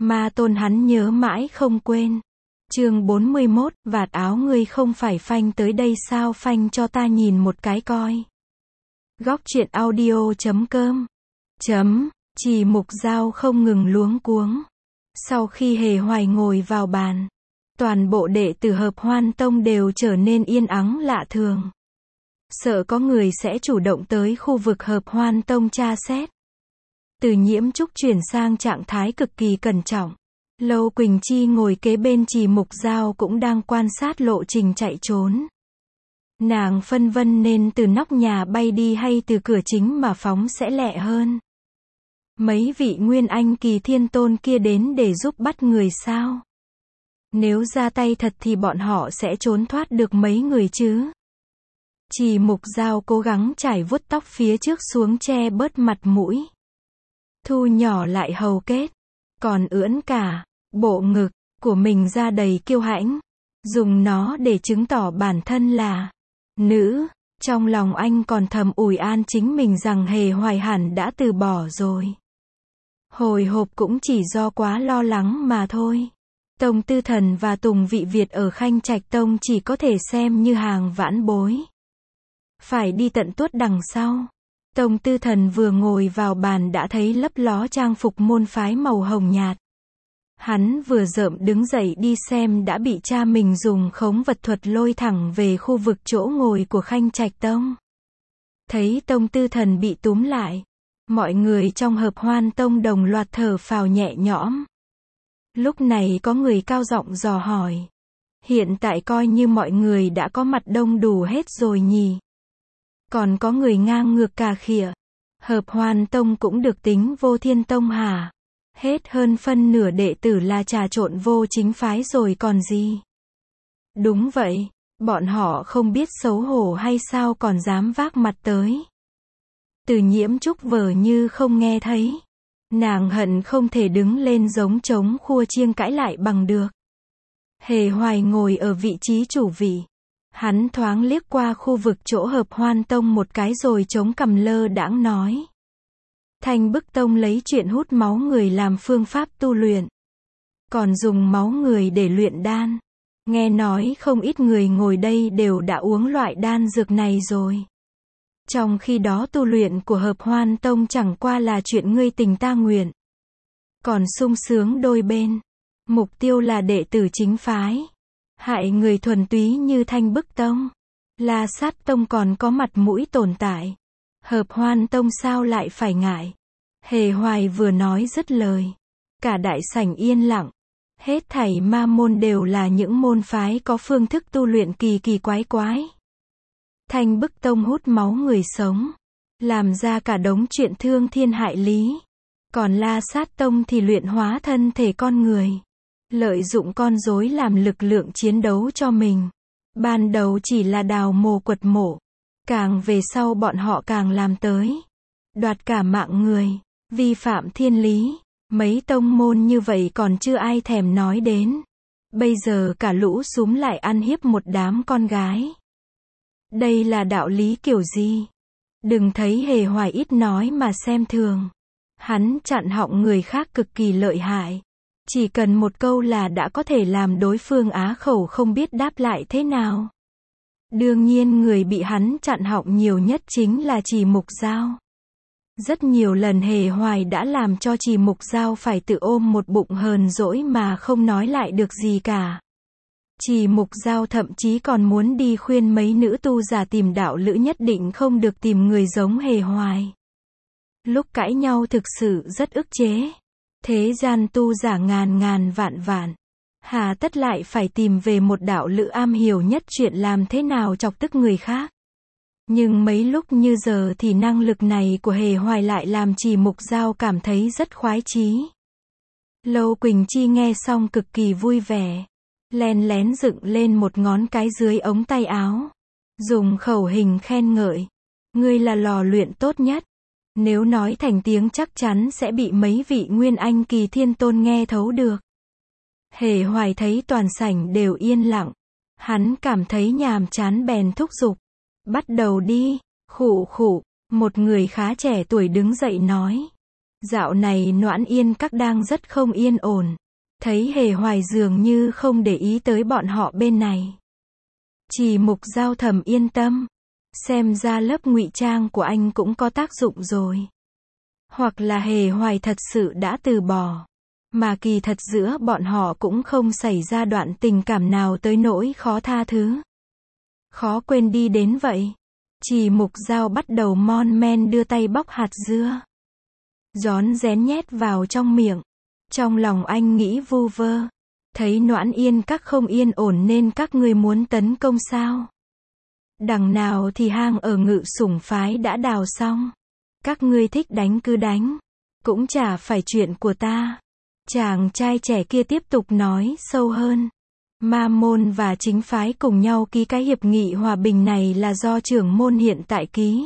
Ma tôn hắn nhớ mãi không quên. Chương 41, vạt áo ngươi không phải phanh tới đây sao, phanh cho ta nhìn một cái coi. Góc truyện audio.com. Chỉ Mục Dao không ngừng luống cuống. Sau khi Hề Hoài ngồi vào bàn, toàn bộ đệ tử Hợp Hoan Tông đều trở nên yên ắng lạ thường. Sợ có người sẽ chủ động tới khu vực Hợp Hoan Tông tra xét. Từ Nhiễm Trúc chuyển sang trạng thái cực kỳ cẩn trọng. Lâu Quỳnh Chi ngồi kế bên Chỉ Mục Dao cũng đang quan sát lộ trình chạy trốn. Nàng phân vân nên từ nóc nhà bay đi hay từ cửa chính mà phóng sẽ lẹ hơn. Mấy vị Nguyên Anh kỳ thiên tôn kia đến để giúp bắt người sao? Nếu ra tay thật thì bọn họ sẽ trốn thoát được mấy người chứ? Chỉ Mục Dao cố gắng chải vuốt tóc phía trước xuống che bớt mặt mũi. Thu nhỏ lại hầu kết, còn ưỡn cả bộ ngực của mình ra đầy kiêu hãnh, dùng nó để chứng tỏ bản thân là nữ. Trong lòng anh còn thầm ủi an chính mình rằng Hề Hoài hẳn đã từ bỏ rồi. Hồi hộp cũng chỉ do quá lo lắng mà thôi. Tông Tư Thần và Tùng Vị Việt ở Khanh Trạch Tông chỉ có thể xem như hàng vãn bối. Phải đi tận tuốt đằng sau. Tông Tư Thần vừa ngồi vào bàn đã thấy lấp ló trang phục môn phái màu hồng nhạt. Hắn vừa rợm đứng dậy đi xem đã bị cha mình dùng khống vật thuật lôi thẳng về khu vực chỗ ngồi của Khanh Trạch Tông. Thấy Tông Tư Thần bị túm lại, mọi người trong Hợp Hoan Tông đồng loạt thở phào nhẹ nhõm. Lúc này có người cao giọng dò hỏi. Hiện tại coi như mọi người đã có mặt đông đủ hết rồi nhỉ? Còn có người ngang ngược cà khịa. Hợp Hoan Tông cũng được tính vô thiên tông hả? Hết hơn phân nửa đệ tử là trà trộn vô chính phái rồi còn gì? Đúng vậy, bọn họ không biết xấu hổ hay sao còn dám vác mặt tới. Từ Nhiễm Trúc vờ như không nghe thấy. Nàng hận không thể đứng lên giống trống khua chiêng cãi lại bằng được. Hề Hoài ngồi ở vị trí chủ vị. Hắn thoáng liếc qua khu vực chỗ Hợp Hoan Tông một cái rồi chống cằm lơ đãng nói. Thanh Bức Tông lấy chuyện hút máu người làm phương pháp tu luyện. Còn dùng máu người để luyện đan. Nghe nói không ít người ngồi đây đều đã uống loại đan dược này rồi. Trong khi đó tu luyện của Hợp Hoan Tông chẳng qua là chuyện ngươi tình ta nguyện. Còn sung sướng đôi bên. Mục tiêu là đệ tử chính phái. Hại người thuần túy như Thanh Bức Tông, La Sát Tông còn có mặt mũi tồn tại. Hợp Hoan Tông sao lại phải ngại? Hề Hoài vừa nói dứt lời. Cả đại sảnh yên lặng. Hết thảy ma môn đều là những môn phái có phương thức tu luyện kỳ kỳ quái quái. Thanh Bức Tông hút máu người sống. Làm ra cả đống chuyện thương thiên hại lý. Còn La Sát Tông thì luyện hóa thân thể con người. Lợi dụng con rối làm lực lượng chiến đấu cho mình. Ban đầu chỉ là đào mồ quật mộ. Càng về sau bọn họ càng làm tới. Đoạt cả mạng người. Vi phạm thiên lý. Mấy tông môn như vậy còn chưa ai thèm nói đến. Bây giờ cả lũ súm lại ăn hiếp một đám con gái. Đây là đạo lý kiểu gì? Đừng thấy Hề Hoài ít nói mà xem thường. Hắn chặn họng người khác cực kỳ lợi hại. Chỉ cần một câu là đã có thể làm đối phương á khẩu không biết đáp lại thế nào. Đương nhiên người bị hắn chặn họng nhiều nhất chính là Chỉ Mục Dao. Rất nhiều lần Hề Hoài đã làm cho Chỉ Mục Dao phải tự ôm một bụng hờn dỗi mà không nói lại được gì cả. Chỉ Mục Dao thậm chí còn muốn đi khuyên mấy nữ tu giả tìm đạo lữ nhất định không được tìm người giống Hề Hoài. Lúc cãi nhau thực sự rất ức chế. Thế gian tu giả ngàn ngàn vạn vạn. Hà tất lại phải tìm về một đạo lữ am hiểu nhất chuyện làm thế nào chọc tức người khác. Nhưng mấy lúc như giờ thì năng lực này của Hề Hoài lại làm Chỉ Mục Dao cảm thấy rất khoái chí. Lâu Quỳnh Chi nghe xong cực kỳ vui vẻ. Len lén dựng lên một ngón cái dưới ống tay áo. Dùng khẩu hình khen ngợi. Ngươi là lò luyện tốt nhất. Nếu nói thành tiếng chắc chắn sẽ bị mấy vị Nguyên Anh kỳ thiên tôn nghe thấu được. Hề Hoài thấy toàn sảnh đều yên lặng. Hắn cảm thấy nhàm chán bèn thúc giục. Bắt đầu đi. Khụ khụ. Một người khá trẻ tuổi đứng dậy nói. Dạo này Noãn Yên Các đang rất không yên ổn. Thấy Hề Hoài dường như không để ý tới bọn họ bên này. Chỉ Mục Giao thầm yên tâm. Xem ra lớp ngụy trang của anh cũng có tác dụng rồi. Hoặc là Hề Hoài thật sự đã từ bỏ. Mà kỳ thật giữa bọn họ cũng không xảy ra đoạn tình cảm nào tới nỗi khó tha thứ. Khó quên đi đến vậy. Chỉ Mục Giao bắt đầu mon men đưa tay bóc hạt dưa. Rón rén nhét vào trong miệng. Trong lòng anh nghĩ vu vơ. Thấy Noãn Yên Các không yên ổn nên các ngươi muốn tấn công sao? Đằng nào thì hang ở Ngự Sủng phái đã đào xong. Các ngươi thích đánh cứ đánh. Cũng chả phải chuyện của ta. Chàng trai trẻ kia tiếp tục nói sâu hơn. Ma môn và chính phái cùng nhau ký cái hiệp nghị hòa bình này là do trưởng môn hiện tại ký.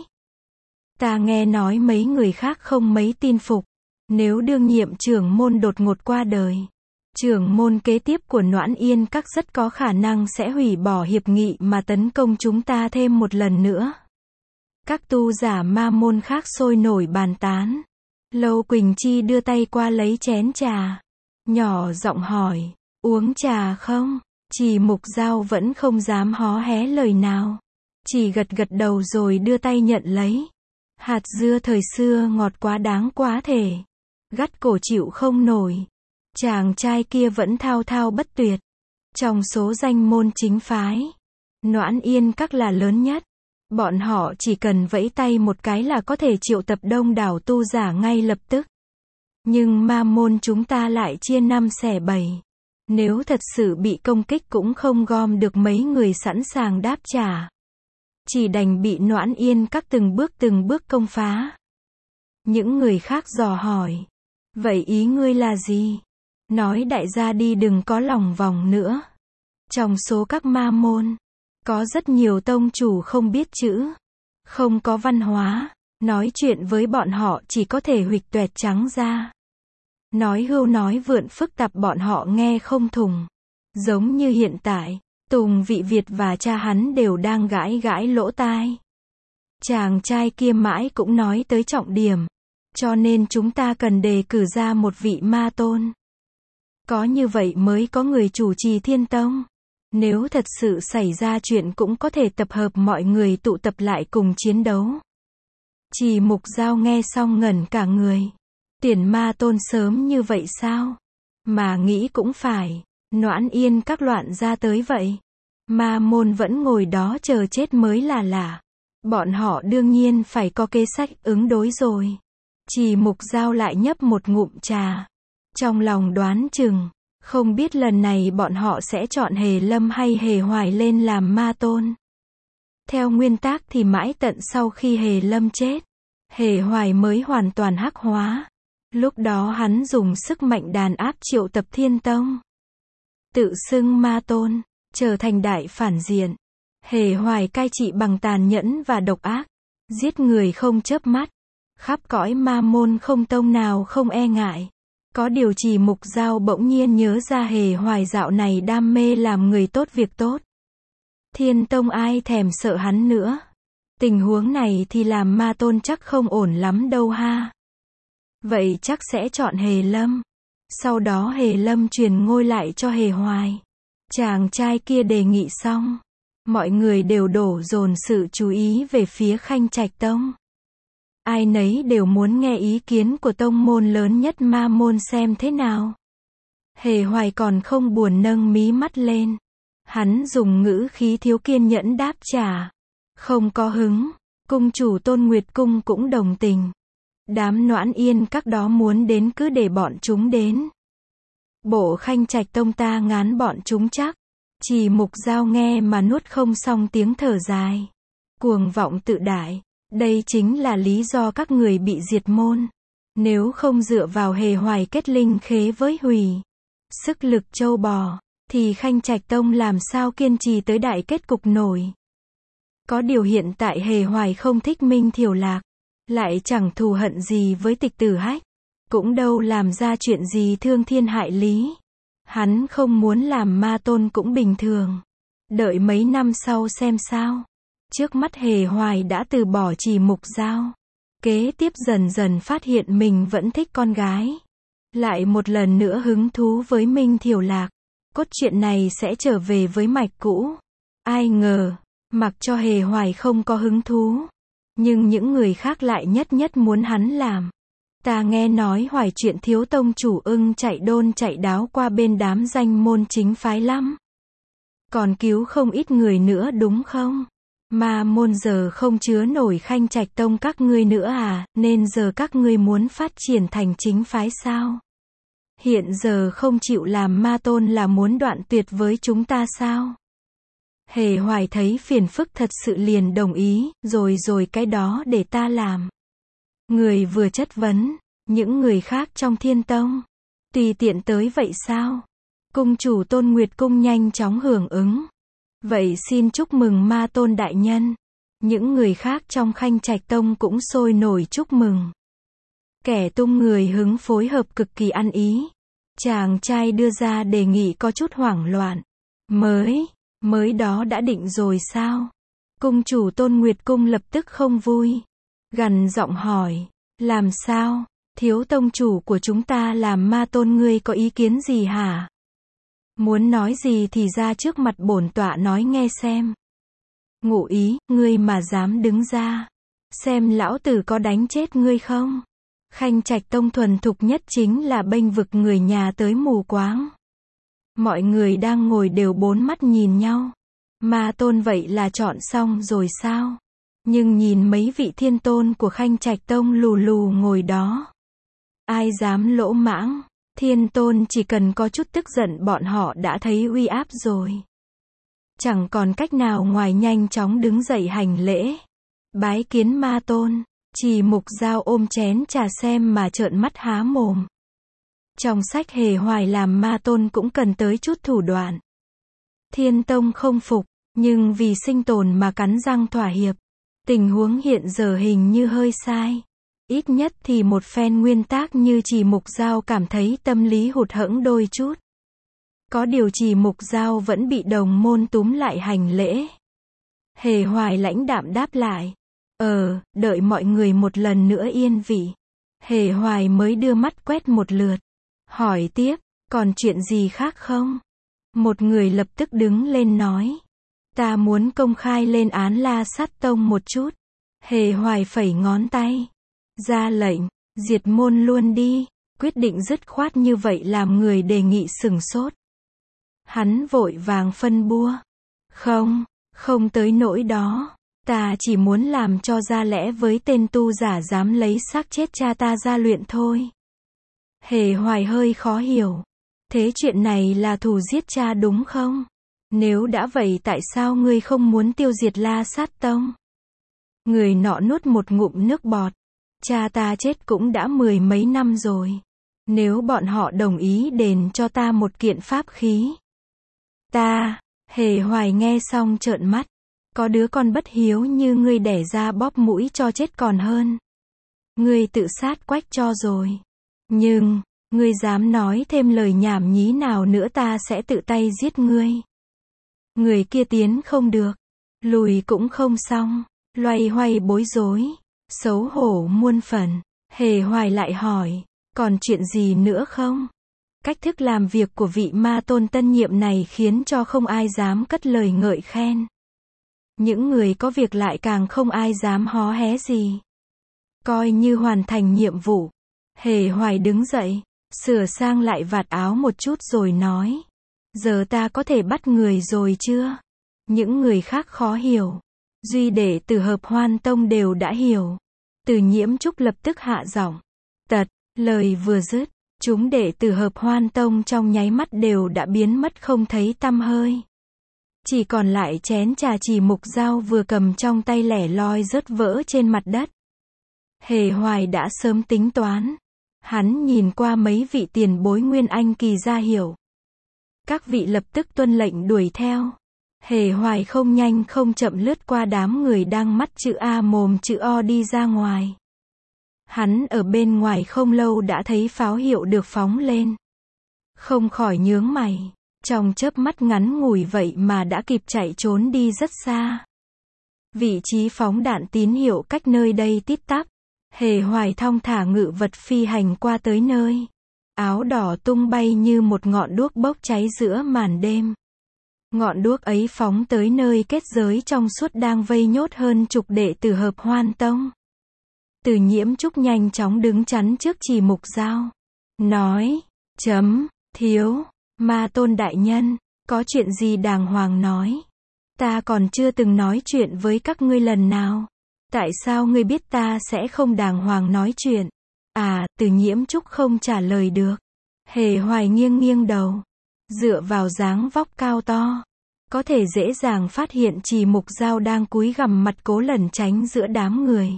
Ta nghe nói mấy người khác không mấy tin phục. Nếu đương nhiệm trưởng môn đột ngột qua đời, trưởng môn kế tiếp của Noãn Yên Các rất có khả năng sẽ hủy bỏ hiệp nghị mà tấn công chúng ta thêm một lần nữa. Các tu giả ma môn khác sôi nổi bàn tán. Lâu Quỳnh Chi đưa tay qua lấy chén trà. Nhỏ giọng hỏi, uống trà không? Chỉ Mục Giao vẫn không dám hó hé lời nào. Chỉ gật gật đầu rồi đưa tay nhận lấy. Hạt dưa thời xưa ngọt quá đáng quá thể. Gắt cổ chịu không nổi. Chàng trai kia vẫn thao thao bất tuyệt. Trong số danh môn chính phái, Noãn Yên Các là lớn nhất. Bọn họ chỉ cần vẫy tay một cái là có thể triệu tập đông đảo tu giả ngay lập tức. Nhưng ma môn chúng ta lại chia năm xẻ bảy. Nếu thật sự bị công kích cũng không gom được mấy người sẵn sàng đáp trả. Chỉ đành bị Noãn Yên Các từng bước công phá. Những người khác dò hỏi. Vậy ý ngươi là gì? Nói đại gia đi đừng có lòng vòng nữa. Trong số các ma môn, có rất nhiều tông chủ không biết chữ, không có văn hóa. Nói chuyện với bọn họ chỉ có thể huỵch toẹt trắng ra. Nói hưu nói vượn phức tạp bọn họ nghe không thùng. Giống như hiện tại, Tùng Vị Việt và cha hắn đều đang gãi lỗ tai. Chàng trai kia mãi cũng nói tới trọng điểm. Cho nên chúng ta cần đề cử ra một vị ma tôn. Có như vậy mới có người chủ trì Thiên Tông. Nếu thật sự xảy ra chuyện cũng có thể tập hợp mọi người tụ tập lại cùng chiến đấu. Chỉ Mục Giao nghe xong ngẩn cả người. Tuyển ma tôn sớm như vậy sao? Mà nghĩ cũng phải. Noãn Yên Các loạn ra tới vậy. Ma môn vẫn ngồi đó chờ chết mới là lạ. Bọn họ đương nhiên phải có kế sách ứng đối rồi. Chỉ Mục Giao lại nhấp một ngụm trà. Trong lòng đoán chừng, không biết lần này bọn họ sẽ chọn Hề Lâm hay Hề Hoài lên làm ma tôn. Theo nguyên tắc thì mãi tận sau khi Hề Lâm chết, Hề Hoài mới hoàn toàn hắc hóa. Lúc đó hắn dùng sức mạnh đàn áp triệu tập Thiên Tông. Tự xưng ma tôn, trở thành đại phản diện. Hề Hoài cai trị bằng tàn nhẫn và độc ác, giết người không chớp mắt. Khắp cõi ma môn không tông nào không e ngại. Có điều Chỉ Mục Giao bỗng nhiên nhớ ra Hề Hoài dạo này đam mê làm người tốt việc tốt. Thiên Tông ai thèm sợ hắn nữa. Tình huống này thì làm ma tôn chắc không ổn lắm đâu ha. Vậy chắc sẽ chọn Hề Lâm. Sau đó Hề Lâm truyền ngôi lại cho Hề Hoài. Chàng trai kia đề nghị xong. Mọi người đều đổ dồn sự chú ý về phía Khanh Trạch Tông. Ai nấy đều muốn nghe ý kiến của tông môn lớn nhất ma môn xem thế nào. Hề Hoài còn không buồn nâng mí mắt lên. Hắn dùng ngữ khí thiếu kiên nhẫn đáp trả. Không có hứng. Cung chủ Tôn Nguyệt Cung cũng đồng tình. Đám Noãn Yên Các đó muốn đến cứ để bọn chúng đến. Bộ Khanh Trạch Tông ta ngán bọn chúng chắc. Chỉ Mục Giao nghe mà nuốt không xong tiếng thở dài. Cuồng vọng tự đại. Đây chính là lý do các người bị diệt môn. Nếu không dựa vào Hề Hoài kết linh khế với Hủy, sức lực châu bò, thì Khanh Trạch Tông làm sao kiên trì tới đại kết cục nổi. Có điều hiện tại Hề Hoài không thích Minh Thiểu Lạc, lại chẳng thù hận gì với Tịch Tử Hách, cũng đâu làm ra chuyện gì thương thiên hại lý. Hắn không muốn làm ma tôn cũng bình thường. Đợi mấy năm sau xem sao. Trước mắt Hề Hoài đã từ bỏ Chỉ Mục Giao. Kế tiếp dần dần phát hiện mình vẫn thích con gái. Lại một lần nữa hứng thú với Minh Thiểu Lạc. Cốt truyện này sẽ trở về với mạch cũ. Ai ngờ, mặc cho Hề Hoài không có hứng thú. Nhưng những người khác lại nhất nhất muốn hắn làm. Ta nghe nói Hoài chuyện thiếu tông chủ ưng chạy đôn chạy đáo qua bên đám danh môn chính phái lắm. Còn cứu không ít người nữa đúng không? Mà môn giờ không chứa nổi Khanh Trạch tông các ngươi nữa à, nên giờ các ngươi muốn phát triển thành chính phái sao? Hiện giờ không chịu làm ma tôn là muốn đoạn tuyệt với chúng ta sao? Hề Hoài thấy phiền phức thật sự liền đồng ý, rồi cái đó để ta làm. Người vừa chất vấn, những người khác trong Thiên Tông, tùy tiện tới vậy sao? Cung chủ Tôn Nguyệt Cung nhanh chóng hưởng ứng. Vậy xin chúc mừng ma tôn đại nhân. Những người khác trong Khanh Trạch Tông cũng sôi nổi chúc mừng. Kẻ tung người hứng phối hợp cực kỳ ăn ý. Chàng trai đưa ra đề nghị có chút hoảng loạn. Mới đó đã định rồi sao? Cung chủ Tôn Nguyệt Cung lập tức không vui. Gằn giọng hỏi, làm sao? Thiếu tông chủ của chúng ta làm ma tôn ngươi có ý kiến gì hả? Muốn nói gì thì ra trước mặt bổn tọa nói nghe xem. Ngụ ý, ngươi mà dám đứng ra. Xem lão tử có đánh chết ngươi không? Khanh Trạch Tông thuần thục nhất chính là bênh vực người nhà tới mù quáng. Mọi người đang ngồi đều bốn mắt nhìn nhau. Ma tôn vậy là chọn xong rồi sao? Nhưng nhìn mấy vị thiên tôn của Khanh Trạch Tông lù lù ngồi đó. Ai dám lỗ mãng? Thiên tôn chỉ cần có chút tức giận bọn họ đã thấy uy áp rồi. Chẳng còn cách nào ngoài nhanh chóng đứng dậy hành lễ. Bái kiến ma tôn. Chỉ Mục Dao ôm chén trà xem mà trợn mắt há mồm. Trong sách Hề Hoài làm ma tôn cũng cần tới chút thủ đoạn. Thiên Tông không phục, nhưng vì sinh tồn mà cắn răng thỏa hiệp. Tình huống hiện giờ hình như hơi sai. Ít nhất thì một phen nguyên tác như Chỉ Mục Dao cảm thấy tâm lý hụt hẫng đôi chút. Có điều Chỉ Mục Dao vẫn bị đồng môn túm lại hành lễ. Hề Hoài lãnh đạm đáp lại. Đợi mọi người một lần nữa yên vị. Hề Hoài mới đưa mắt quét một lượt. Hỏi tiếp, còn chuyện gì khác không? Một người lập tức đứng lên nói. Ta muốn công khai lên án La Sát Tông một chút. Hề Hoài phẩy ngón tay. Ra lệnh, diệt môn luôn đi. Quyết định dứt khoát như vậy làm người đề nghị sửng sốt. Hắn vội vàng phân bua. Không tới nỗi đó. Ta chỉ muốn làm cho ra lẽ với tên tu giả dám lấy xác chết cha ta ra luyện thôi. Hề Hoài hơi khó hiểu. Thế chuyện này là thù giết cha đúng không? Nếu đã vậy tại sao ngươi không muốn tiêu diệt La Sát Tông? Người nọ nuốt một ngụm nước bọt. Cha ta chết cũng đã 10 mấy năm rồi. Nếu bọn họ đồng ý đền cho ta một kiện pháp khí. Hề Hoài nghe xong trợn mắt. Có đứa con bất hiếu như ngươi đẻ ra bóp mũi cho chết còn hơn. Ngươi tự sát quách cho rồi. Nhưng, ngươi dám nói thêm lời nhảm nhí nào nữa ta sẽ tự tay giết ngươi. Người kia tiến không được. Lùi cũng không xong. Loay hoay bối rối. Xấu hổ muôn phần. Hề Hoài lại hỏi. Còn chuyện gì nữa không? Cách thức làm việc của vị ma tôn tân nhiệm này khiến cho không ai dám cất lời ngợi khen. Những người có việc lại càng không ai dám hó hé gì. Coi như hoàn thành nhiệm vụ. Hề Hoài đứng dậy, sửa sang lại vạt áo một chút rồi nói. Giờ ta có thể bắt người rồi chưa? Những người khác khó hiểu. Duy đệ tử Hợp Hoan Tông đều đã hiểu. Từ Nhiễm Trúc lập tức hạ giọng. Lời vừa dứt, chúng đệ tử Hợp Hoan Tông trong nháy mắt đều đã biến mất không thấy tăm hơi. Chỉ còn lại chén trà Chỉ Mục Dao vừa cầm trong tay lẻ loi rớt vỡ trên mặt đất. Hề Hoài đã sớm tính toán. Hắn nhìn qua mấy vị tiền bối Nguyên Anh kỳ ra hiểu. Các vị lập tức tuân lệnh đuổi theo. Hề Hoài không nhanh không chậm lướt qua đám người đang mắt chữ A mồm chữ O đi ra ngoài. Hắn ở bên ngoài không lâu đã thấy pháo hiệu được phóng lên. Không khỏi nhướng mày. Trong chớp mắt ngắn ngủi vậy mà đã kịp chạy trốn đi rất xa. Vị trí phóng đạn tín hiệu cách nơi đây tít tắp. Hề Hoài thong thả ngự vật phi hành qua tới nơi. Áo đỏ tung bay như một ngọn đuốc bốc cháy giữa màn đêm. Ngọn đuốc ấy phóng tới nơi kết giới trong suốt đang vây nhốt hơn chục đệ tử Hợp Hoan Tông. Từ Nhiễm Trúc nhanh chóng đứng chắn trước Trì Mục Dao. Nói, thiếu, Ma Tôn đại nhân, có chuyện gì đàng hoàng nói. Ta còn chưa từng nói chuyện với các ngươi lần nào. Tại sao ngươi biết ta sẽ không đàng hoàng nói chuyện? Từ Nhiễm Trúc không trả lời được. Hề Hoài nghiêng nghiêng đầu. Dựa vào dáng vóc cao to, có thể dễ dàng phát hiện Trì Mục Dao đang cúi gằm mặt cố lẩn tránh giữa đám người.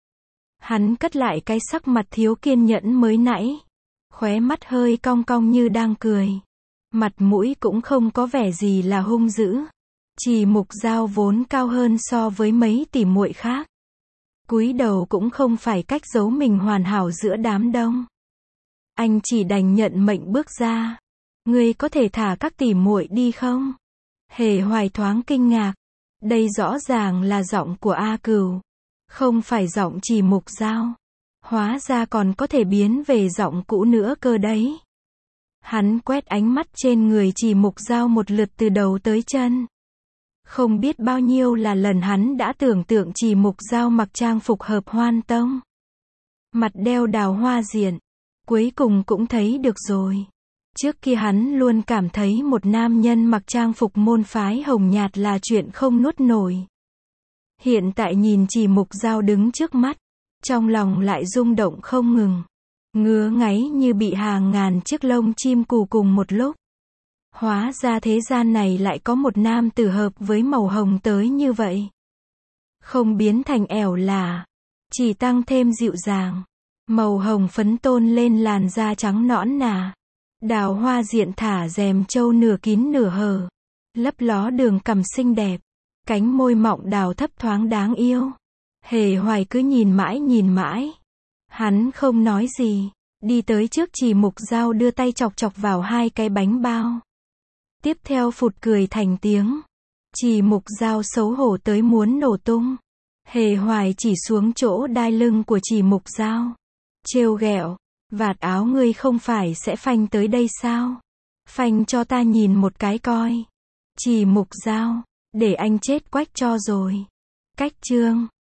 Hắn cất lại cái sắc mặt thiếu kiên nhẫn mới nãy. Khóe mắt hơi cong cong như đang cười. Mặt mũi cũng không có vẻ gì là hung dữ. Trì Mục Dao vốn cao hơn so với mấy tỷ muội khác. Cúi đầu cũng không phải cách giấu mình hoàn hảo giữa đám đông. Anh chỉ đành nhận mệnh bước ra. Ngươi có thể thả các tỷ muội đi không? Hề Hoài thoáng kinh ngạc. Đây rõ ràng là giọng của A Cửu. Không phải giọng Trì Mục Dao. Hóa ra còn có thể biến về giọng cũ nữa cơ đấy. Hắn quét ánh mắt trên người Trì Mục Dao một lượt từ đầu tới chân. Không biết bao nhiêu là lần hắn đã tưởng tượng Trì Mục Dao mặc trang phục Hợp Hoan Tông. Mặt đeo đào hoa diện. Cuối cùng cũng thấy được rồi. Trước kia hắn luôn cảm thấy một nam nhân mặc trang phục môn phái hồng nhạt là chuyện không nuốt nổi. Hiện tại nhìn Trì Mục Dao đứng trước mắt, trong lòng lại rung động không ngừng. Ngứa ngáy như bị hàng ngàn chiếc lông chim cù cùng một lúc. Hóa ra thế gian này lại có một nam tử hợp với màu hồng tới như vậy. Không biến thành ẻo lả, chỉ tăng thêm dịu dàng. Màu hồng phấn tôn lên làn da trắng nõn nà. Đào hoa diện thả rèm trâu nửa kín nửa hở. Lấp ló đường cằm xinh đẹp. Cánh môi mọng đào thấp thoáng đáng yêu. Hề Hoài cứ nhìn mãi. Hắn không nói gì. Đi tới trước Trì Mục Dao đưa tay chọc chọc vào hai cái bánh bao. Tiếp theo phụt cười thành tiếng. Trì Mục Dao xấu hổ tới muốn nổ tung. Hề Hoài chỉ xuống chỗ đai lưng của Trì Mục Dao. Trêu ghẹo. Vạt áo ngươi không phải sẽ phanh tới đây sao? Phanh cho ta nhìn một cái coi. Trì Mục Dao. Để anh chết quách cho rồi. Cách chương.